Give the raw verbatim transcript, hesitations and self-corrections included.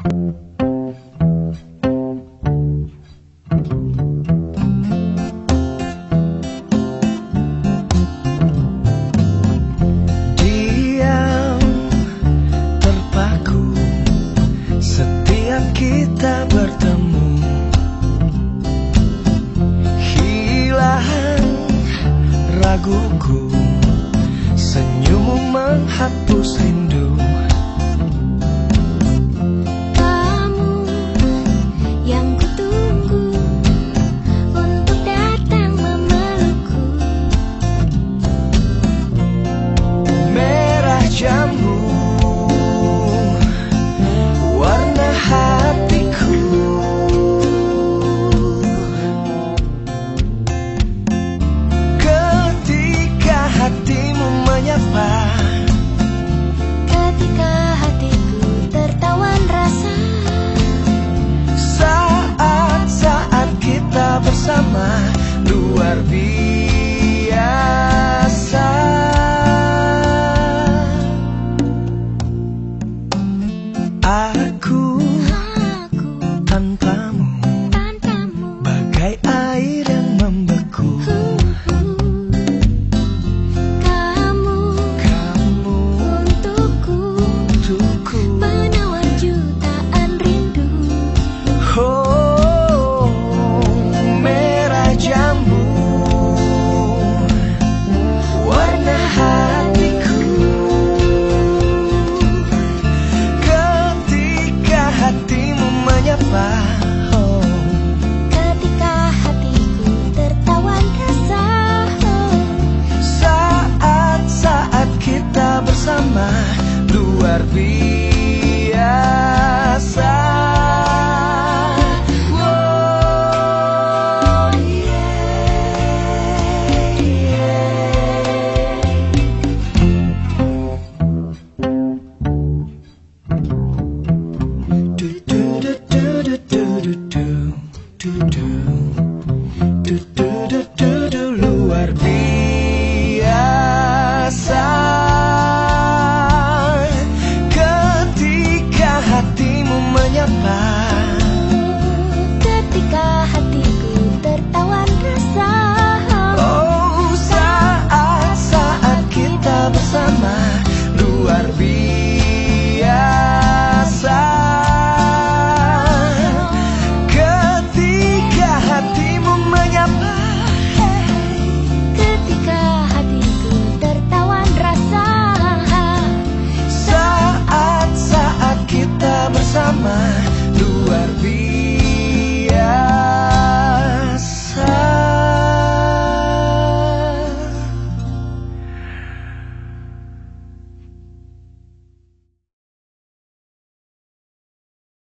Diam terpaku setiap kita bertemu, hilang raguku, senyummu menghapus rindu. Kamu yang kutunggu untuk datang memelukku. Merah jambu warna hatiku, ketika hatimu menyapa, Ketika hatiku tertawan rasa, saat-saat kita bersama luar biasa. Aku aku tanpamu tanpamu. bagai air yang membeku. Kamu Kamu untukku untukku, penawar jutaan rindu. oh, merah jambu warna hatiku, ketika hatimu menyapa,